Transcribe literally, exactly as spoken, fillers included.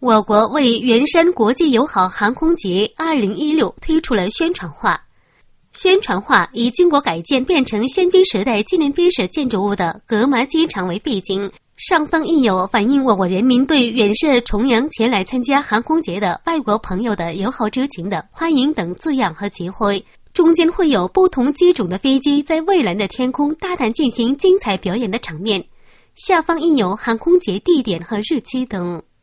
我国为圆山国际友好航空节二零一六推出了宣传画。宣传画以经过改建变成先进时代纪念碑式建筑物的格玛机场为背景，上方印有反映我国人民对远涉重洋前来参加航空节的外国朋友的友好之情的欢迎等字样和旗徽。中间会有不同机种的飞机在蔚蓝的天空大胆进行精彩表演的场面，下方印有航空节地点和日期等。